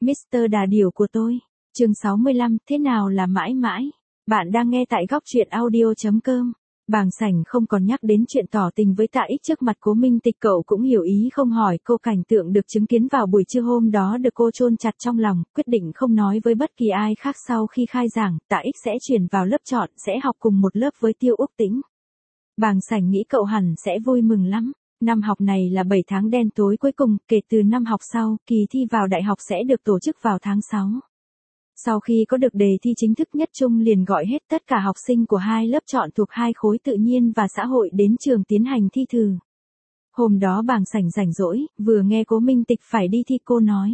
Mr. Đà Điểu của tôi. Chương 65, thế nào là mãi mãi? Bạn đang nghe tại góc truyện audio.com. Bàng Sảnh không còn nhắc đến chuyện tỏ tình với Tạ Ích trước mặt Cố Minh Tịch, cậu cũng hiểu ý không hỏi. Cô cảnh tượng được chứng kiến vào buổi trưa hôm đó được cô chôn chặt trong lòng, quyết định không nói với bất kỳ ai khác. Sau khi khai giảng, Tạ Ích sẽ chuyển vào lớp chọn, sẽ học cùng một lớp với Tiêu Úc Tĩnh. Bàng Sảnh nghĩ cậu hẳn sẽ vui mừng lắm. Năm học này là 7 tháng đen tối cuối cùng, kể từ năm học sau, kỳ thi vào đại học sẽ được tổ chức vào tháng 6. Sau khi có được đề thi chính thức, Nhất Trung liền gọi hết tất cả học sinh của hai lớp chọn thuộc hai khối tự nhiên và xã hội đến trường tiến hành thi thử. Hôm đó Bàng Sảnh rảnh rỗi, vừa nghe Cố Minh Tịch phải đi thi, cô nói: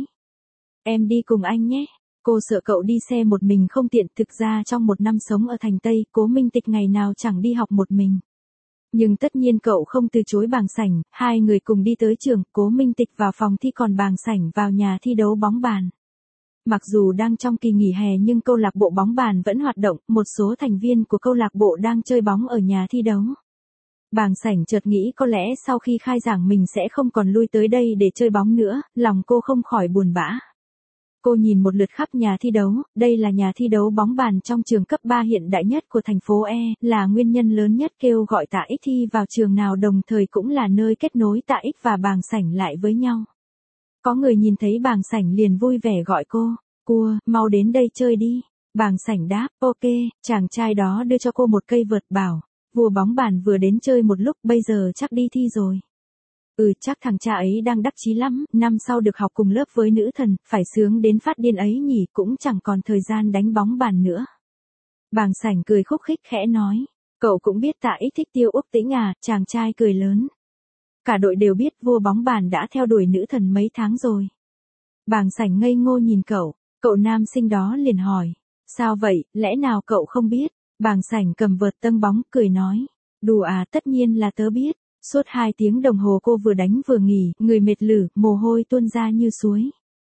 "Em đi cùng anh nhé." Cô sợ cậu đi xe một mình không tiện, thực ra trong một năm sống ở thành Tây, Cố Minh Tịch ngày nào chẳng đi học một mình. Nhưng tất nhiên cậu không từ chối Bàng Sảnh, hai người cùng đi tới trường, Cố Minh Tịch vào phòng thi còn Bàng Sảnh vào nhà thi đấu bóng bàn. Mặc dù đang trong kỳ nghỉ hè nhưng câu lạc bộ bóng bàn vẫn hoạt động, một số thành viên của câu lạc bộ đang chơi bóng ở nhà thi đấu. Bàng Sảnh chợt nghĩ có lẽ sau khi khai giảng mình sẽ không còn lui tới đây để chơi bóng nữa, lòng cô không khỏi buồn bã. Cô nhìn một lượt khắp nhà thi đấu, đây là nhà thi đấu bóng bàn trong trường cấp 3 hiện đại nhất của thành phố E, là nguyên nhân lớn nhất kêu gọi Tạ Ích thi vào trường nào, đồng thời cũng là nơi kết nối Tạ Ích và Bàng Sảnh lại với nhau. Có người nhìn thấy Bàng Sảnh liền vui vẻ gọi cô: "Cua, mau đến đây chơi đi." Bàng Sảnh đáp: "Ok." Chàng trai đó đưa cho cô một cây vợt bảo: "Vua bóng bàn vừa đến chơi một lúc, bây giờ chắc đi thi rồi." Chắc thằng cha ấy đang đắc chí lắm, năm sau được học cùng lớp với nữ thần, phải sướng đến phát điên ấy nhỉ, cũng chẳng còn thời gian đánh bóng bàn nữa. Bàng Sảnh cười khúc khích khẽ nói: "Cậu cũng biết Tạ Ích thích Tiêu Úc Tĩnh à?" Chàng trai cười lớn: "Cả đội đều biết vua bóng bàn đã theo đuổi nữ thần mấy tháng rồi." Bàng Sảnh ngây ngô nhìn cậu nam sinh đó liền hỏi: "Sao vậy, lẽ nào cậu không biết?" Bàng Sảnh cầm vợt tâng bóng, cười nói: "Đùa à, tất nhiên là tớ biết." Suốt 2 tiếng đồng hồ cô vừa đánh vừa nghỉ, người mệt lử, mồ hôi tuôn ra như suối.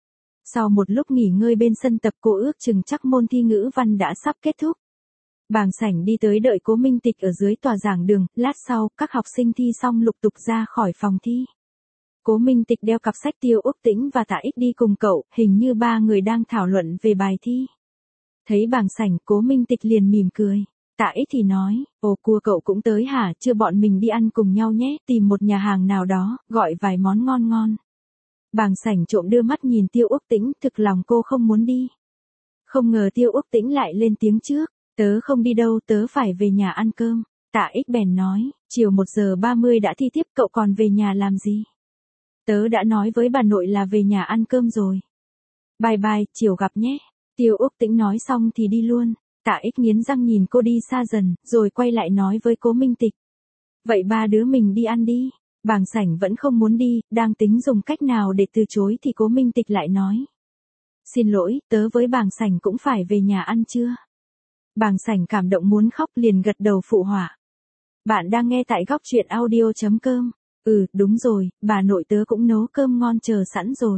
Sau một lúc nghỉ ngơi bên sân tập, cô ước chừng chắc môn thi ngữ văn đã sắp kết thúc. Bàng Sảnh đi tới đợi Cố Minh Tịch ở dưới tòa giảng đường, lát sau, các học sinh thi xong lục tục ra khỏi phòng thi. Cố Minh Tịch đeo cặp sách, Tiêu Úc Tĩnh và Tạ Ích đi cùng cậu, hình như ba người đang thảo luận về bài thi. Thấy Bàng Sảnh, Cố Minh Tịch liền mỉm cười. Tạ Ích thì nói: "Ồ Cua, cậu cũng tới hả, chưa bọn mình đi ăn cùng nhau nhé, tìm một nhà hàng nào đó, gọi vài món ngon ngon." Bàng Sảnh trộm đưa mắt nhìn Tiêu Úc Tĩnh, thực lòng cô không muốn đi. Không ngờ Tiêu Úc Tĩnh lại lên tiếng trước: "Tớ không đi đâu, tớ phải về nhà ăn cơm." Tạ Ích bèn nói: "Chiều 1:30 đã thi tiếp, cậu còn về nhà làm gì?" "Tớ đã nói với bà nội là về nhà ăn cơm rồi." "Bye bye, chiều gặp nhé." Tiêu Úc Tĩnh nói xong thì đi luôn. Tạ Ích nghiến răng nhìn cô đi xa dần, rồi quay lại nói với Cố Minh Tịch: "Vậy ba đứa mình đi ăn đi." Bàng Sảnh vẫn không muốn đi, đang tính dùng cách nào để từ chối thì Cố Minh Tịch lại nói: "Xin lỗi, tớ với Bàng Sảnh cũng phải về nhà ăn trưa." Bàng Sảnh cảm động muốn khóc, liền gật đầu phụ họa. Bạn đang nghe tại góc truyện audio.com. Đúng rồi, bà nội tớ cũng nấu cơm ngon chờ sẵn rồi.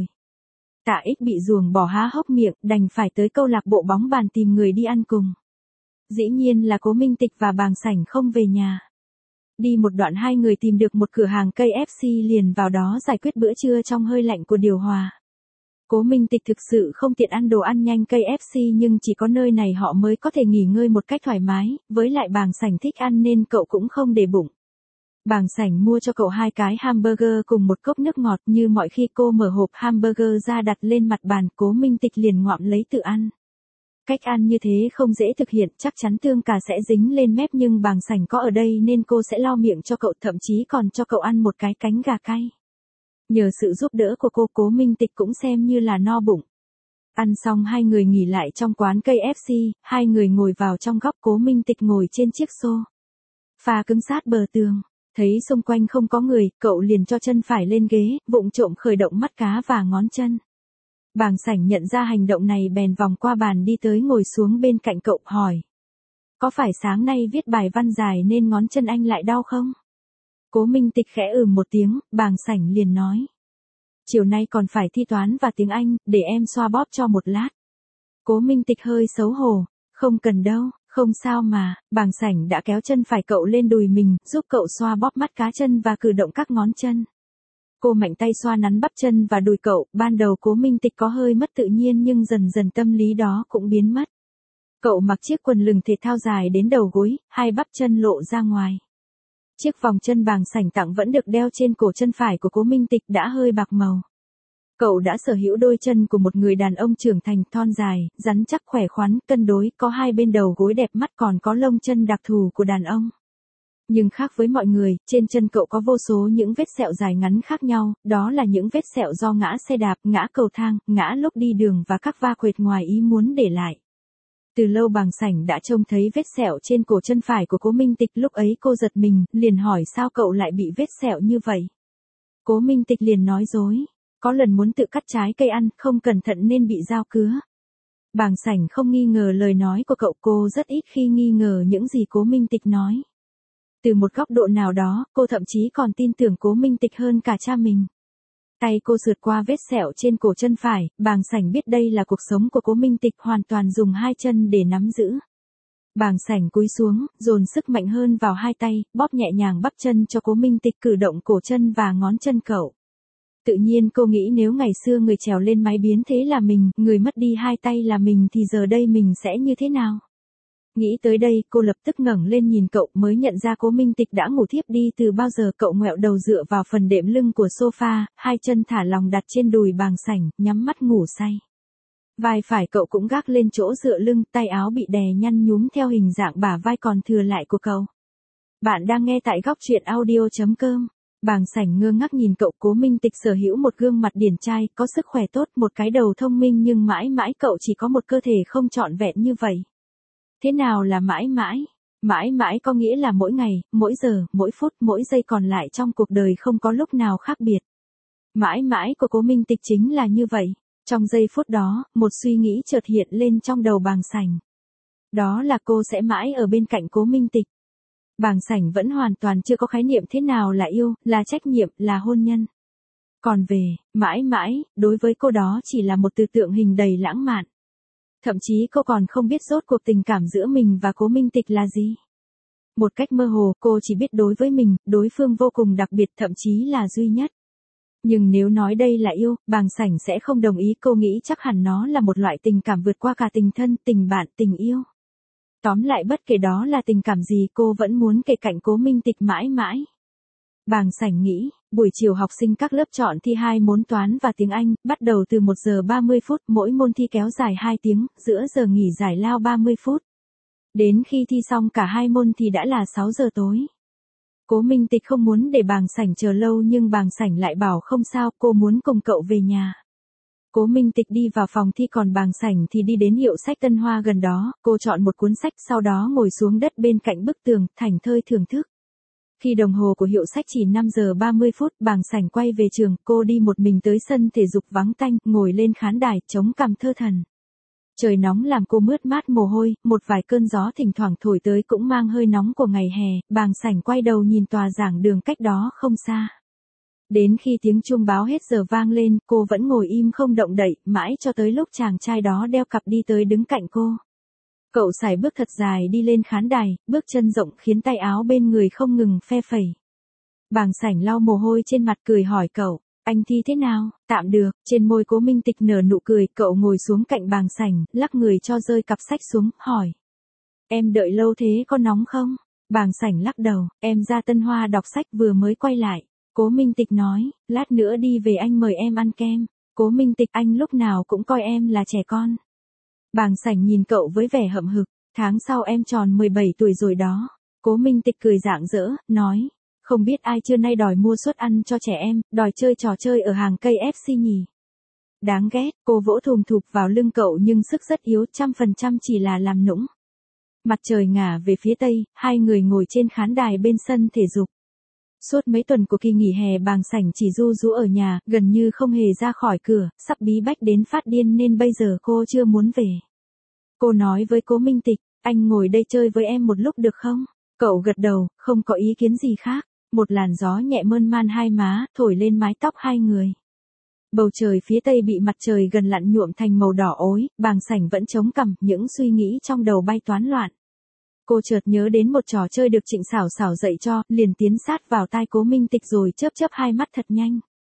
Tạ Ích bị ruồng bỏ há hốc miệng, đành phải tới câu lạc bộ bóng bàn tìm người đi ăn cùng. Dĩ nhiên là Cố Minh Tịch và Bàng Sảnh không về nhà. Đi một đoạn hai người tìm được một cửa hàng KFC, liền vào đó giải quyết bữa trưa trong hơi lạnh của điều hòa. Cố Minh Tịch thực sự không tiện ăn đồ ăn nhanh KFC, nhưng chỉ có nơi này họ mới có thể nghỉ ngơi một cách thoải mái, với lại Bàng Sảnh thích ăn nên cậu cũng không để bụng. Bàng Sảnh mua cho cậu 2 cái hamburger cùng một cốc nước ngọt, như mọi khi cô mở hộp hamburger ra đặt lên mặt bàn, Cố Minh Tịch liền ngoạm lấy tự ăn. Cách ăn như thế không dễ thực hiện, chắc chắn tương cà sẽ dính lên mép, nhưng Bàng Sảnh có ở đây nên cô sẽ lau miệng cho cậu, thậm chí còn cho cậu ăn một cái cánh gà cay. Nhờ sự giúp đỡ của cô, Cố Minh Tịch cũng xem như là no bụng. Ăn xong hai người nghỉ lại trong quán KFC, hai người ngồi vào trong góc, Cố Minh Tịch ngồi trên chiếc sofa cứng sát bờ tường. Thấy xung quanh không có người, cậu liền cho chân phải lên ghế, vụng trộm khởi động mắt cá và ngón chân. Bàng Sảnh nhận ra hành động này bèn vòng qua bàn đi tới ngồi xuống bên cạnh cậu, hỏi: "Có phải sáng nay viết bài văn dài nên ngón chân anh lại đau không?" Cố Minh Tịch khẽ một tiếng, Bàng Sảnh liền nói: "Chiều nay còn phải thi toán và tiếng Anh, để em xoa bóp cho một lát." Cố Minh Tịch hơi xấu hổ: "Không cần đâu, không sao mà." Bàng Sảnh đã kéo chân phải cậu lên đùi mình, giúp cậu xoa bóp mắt cá chân và cử động các ngón chân. Cô mạnh tay xoa nắn bắp chân và đùi cậu, ban đầu Cố Minh Tịch có hơi mất tự nhiên nhưng dần dần tâm lý đó cũng biến mất. Cậu mặc chiếc quần lửng thể thao dài đến đầu gối, hai bắp chân lộ ra ngoài. Chiếc vòng chân bàng sảnh tặng vẫn được đeo trên cổ chân phải của Cố Minh Tịch đã hơi bạc màu. Cậu đã sở hữu đôi chân của một người đàn ông trưởng thành, thon dài, rắn chắc, khỏe khoắn, cân đối, có hai bên đầu gối đẹp mắt, còn có lông chân đặc thù của đàn ông. Nhưng khác với mọi người, trên chân cậu có vô số những vết sẹo dài ngắn khác nhau, đó là những vết sẹo do ngã xe đạp, ngã cầu thang, ngã lúc đi đường và các va quệt ngoài ý muốn để lại. Từ lâu bàng sảnh đã trông thấy vết sẹo trên cổ chân phải của Cố Minh Tịch, lúc ấy cô giật mình, liền hỏi sao cậu lại bị vết sẹo như vậy. Cố Minh Tịch liền nói dối, có lần muốn tự cắt trái cây ăn, không cẩn thận nên bị dao cứa. Bàng sảnh không nghi ngờ lời nói của cậu, cô rất ít khi nghi ngờ những gì Cố Minh Tịch nói. Từ một góc độ nào đó, cô thậm chí còn tin tưởng Cố Minh Tịch hơn cả cha mình. Tay cô sượt qua vết sẹo trên cổ chân phải, bàng sảnh biết đây là cuộc sống của Cố Minh Tịch, hoàn toàn dùng hai chân để nắm giữ. Bàng sảnh cúi xuống, dồn sức mạnh hơn vào hai tay, bóp nhẹ nhàng bắp chân cho Cố Minh Tịch, cử động cổ chân và ngón chân cậu. Tự nhiên cô nghĩ nếu ngày xưa người trèo lên máy biến thế là mình, người mất đi hai tay là mình thì giờ đây mình sẽ như thế nào? Nghĩ tới đây, cô lập tức ngẩng lên nhìn cậu, mới nhận ra Cố Minh Tịch đã ngủ thiếp đi từ bao giờ. Cậu ngoẹo đầu dựa vào phần đệm lưng của sofa, hai chân thả lỏng đặt trên đùi bàng sảnh, nhắm mắt ngủ say. Vai phải cậu cũng gác lên chỗ dựa lưng, tay áo bị đè nhăn nhúm theo hình dạng bả vai còn thừa lại của cậu. Bạn đang nghe tại góc truyện audio.com. Bàng sảnh ngơ ngác nhìn cậu. Cố Minh Tịch sở hữu một gương mặt điển trai, có sức khỏe tốt, một cái đầu thông minh, nhưng mãi mãi cậu chỉ có một cơ thể không trọn vẹn như vậy. Thế nào là mãi mãi? Mãi mãi có nghĩa là mỗi ngày, mỗi giờ, mỗi phút, mỗi giây còn lại trong cuộc đời không có lúc nào khác biệt. Mãi mãi của Cố Minh Tịch chính là như vậy. Trong giây phút đó, một suy nghĩ chợt hiện lên trong đầu bàng sảnh. Đó là cô sẽ mãi ở bên cạnh Cố Minh Tịch. Bàng sảnh vẫn hoàn toàn chưa có khái niệm thế nào là yêu, là trách nhiệm, là hôn nhân. Còn về, mãi mãi, đối với cô đó chỉ là một từ tượng hình đầy lãng mạn. Thậm chí cô còn không biết rốt cuộc tình cảm giữa mình và Cố Minh Tịch là gì. Một cách mơ hồ, cô chỉ biết đối với mình, đối phương vô cùng đặc biệt, thậm chí là duy nhất. Nhưng nếu nói đây là yêu, bàng sảnh sẽ không đồng ý. Cô nghĩ chắc hẳn nó là một loại tình cảm vượt qua cả tình thân, tình bạn, tình yêu. Tóm lại bất kể đó là tình cảm gì, cô vẫn muốn kề cạnh Cố Minh Tịch mãi mãi. Bàng sảnh nghĩ, buổi chiều học sinh các lớp chọn thi 2 môn toán và tiếng Anh, bắt đầu từ 1 giờ 30 phút, mỗi môn thi kéo dài 2 tiếng, giữa giờ nghỉ giải lao 30 phút. Đến khi thi xong cả hai môn thì đã là 6 giờ tối. Cố Minh Tịch không muốn để bàng sảnh chờ lâu nhưng bàng sảnh lại bảo không sao, cô muốn cùng cậu về nhà. Cố Minh Tịch đi vào phòng thi, còn bàng sảnh thì đi đến hiệu sách Tân Hoa gần đó, cô chọn một cuốn sách, sau đó ngồi xuống đất bên cạnh bức tường, thảnh thơi thưởng thức. Khi đồng hồ của hiệu sách chỉ 5 giờ 30 phút, bàng sảnh quay về trường, cô đi một mình tới sân thể dục vắng tanh, ngồi lên khán đài, chống cằm thơ thẩn. Trời nóng làm cô mướt mát mồ hôi, một vài cơn gió thỉnh thoảng thổi tới cũng mang hơi nóng của ngày hè. Bàng sảnh quay đầu nhìn tòa giảng đường cách đó không xa. Đến khi tiếng chuông báo hết giờ vang lên, cô vẫn ngồi im không động đậy, mãi cho tới lúc chàng trai đó đeo cặp đi tới đứng cạnh cô. Cậu sải bước thật dài đi lên khán đài, bước chân rộng khiến tay áo bên người không ngừng phe phẩy. Bàng sảnh lau mồ hôi trên mặt, cười hỏi cậu, anh thi thế nào? Tạm được. Trên môi Cố Minh Tịch nở nụ cười, cậu ngồi xuống cạnh bàng sảnh, lắc người cho rơi cặp sách xuống, hỏi. Em đợi lâu thế có nóng không? Bàng sảnh lắc đầu, em ra Tân Hoa đọc sách vừa mới quay lại. Cố Minh Tịch nói, lát nữa đi về anh mời em ăn kem. Cố Minh Tịch, anh lúc nào cũng coi em là trẻ con. Bàng sảnh nhìn cậu với vẻ hậm hực, tháng sau em tròn 17 tuổi rồi đó. Cố Minh Tịch cười rạng rỡ, nói, không biết ai trưa nay đòi mua suất ăn cho trẻ em, đòi chơi trò chơi ở hàng cây FC nhỉ. Đáng ghét, cô vỗ thùm thụp vào lưng cậu nhưng sức rất yếu, 100% chỉ là làm nũng. Mặt trời ngả về phía tây, hai người ngồi trên khán đài bên sân thể dục. Suốt mấy tuần của kỳ nghỉ hè bàng sảnh chỉ ru rú ở nhà, gần như không hề ra khỏi cửa, sắp bí bách đến phát điên nên bây giờ cô chưa muốn về. Cô nói với Cố Minh Tịch, anh ngồi đây chơi với em một lúc được không? Cậu gật đầu, không có ý kiến gì khác. Một làn gió nhẹ mơn man hai má, thổi lên mái tóc hai người. Bầu trời phía tây bị mặt trời gần lặn nhuộm thành màu đỏ ối, bàng sảnh vẫn chống cằm, những suy nghĩ trong đầu bay toán loạn. Cô chợt nhớ đến một trò chơi được Trịnh Xảo Xảo dạy cho, liền tiến sát vào tai Cố Minh Tịch rồi chớp chớp hai mắt thật nhanh.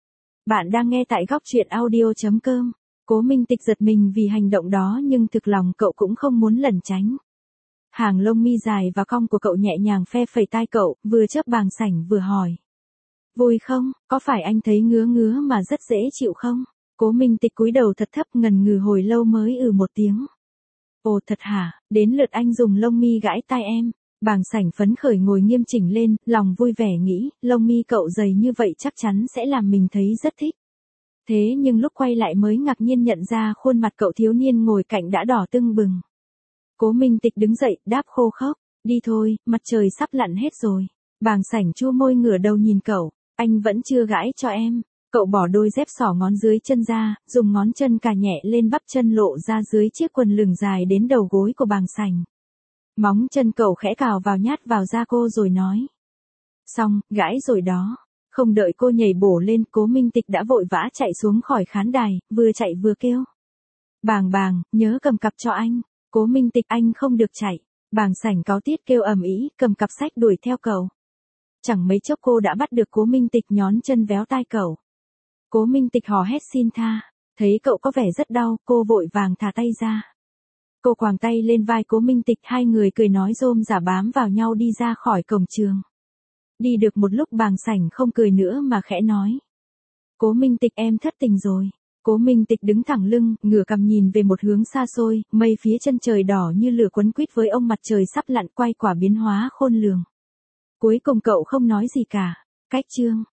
Bạn đang nghe tại góc truyện audio.com. Cố Minh Tịch giật mình vì hành động đó nhưng thực lòng cậu cũng không muốn lẩn tránh. Hàng lông mi dài và cong của cậu nhẹ nhàng phe phẩy tai cậu, vừa chớp bàng sảnh vừa hỏi. Vui không, có phải anh thấy ngứa ngứa mà rất dễ chịu không? Cố Minh Tịch cúi đầu thật thấp ngần ngừ hồi lâu mới một tiếng. Ồ thật hả, đến lượt anh dùng lông mi gãi tai em. Bàng sảnh phấn khởi ngồi nghiêm chỉnh lên, lòng vui vẻ nghĩ, lông mi cậu dày như vậy chắc chắn sẽ làm mình thấy rất thích. Thế nhưng lúc quay lại mới ngạc nhiên nhận ra khuôn mặt cậu thiếu niên ngồi cạnh đã đỏ tưng bừng. Cố Minh Tịch đứng dậy, đáp khô khốc, đi thôi, mặt trời sắp lặn hết rồi. Bàng sảnh chua môi ngửa đầu nhìn cậu, anh vẫn chưa gãi cho em. Cậu bỏ đôi dép xỏ ngón dưới chân ra, dùng ngón chân cà nhẹ lên bắp chân lộ ra dưới chiếc quần lửng dài đến đầu gối của bàng sảnh. Móng chân cậu khẽ cào vào nhát vào da cô rồi nói. Xong, gãi rồi đó. Không đợi cô nhảy bổ lên, Cố Minh Tịch đã vội vã chạy xuống khỏi khán đài, vừa chạy vừa kêu. Bàng, nhớ cầm cặp cho anh. Cố Minh Tịch, anh không được chạy. Bàng sảnh cáu tiết kêu ầm ĩ, cầm cặp sách đuổi theo cậu. Chẳng mấy chốc cô đã bắt được Cố Minh Tịch nhón chân véo tai cậu. Cố Minh Tịch hò hét xin tha, thấy cậu có vẻ rất đau, cô vội vàng thả tay ra. Cô quàng tay lên vai Cố Minh Tịch, hai người cười nói rôm rả bám vào nhau đi ra khỏi cổng trường. Đi được một lúc bàng sảnh không cười nữa mà khẽ nói. Cố Minh Tịch em thất tình rồi. Cố Minh Tịch đứng thẳng lưng, ngửa cằm nhìn về một hướng xa xôi, mây phía chân trời đỏ như lửa quấn quýt với ông mặt trời sắp lặn quay quả biến hóa khôn lường. Cuối cùng cậu không nói gì cả. Cách chương.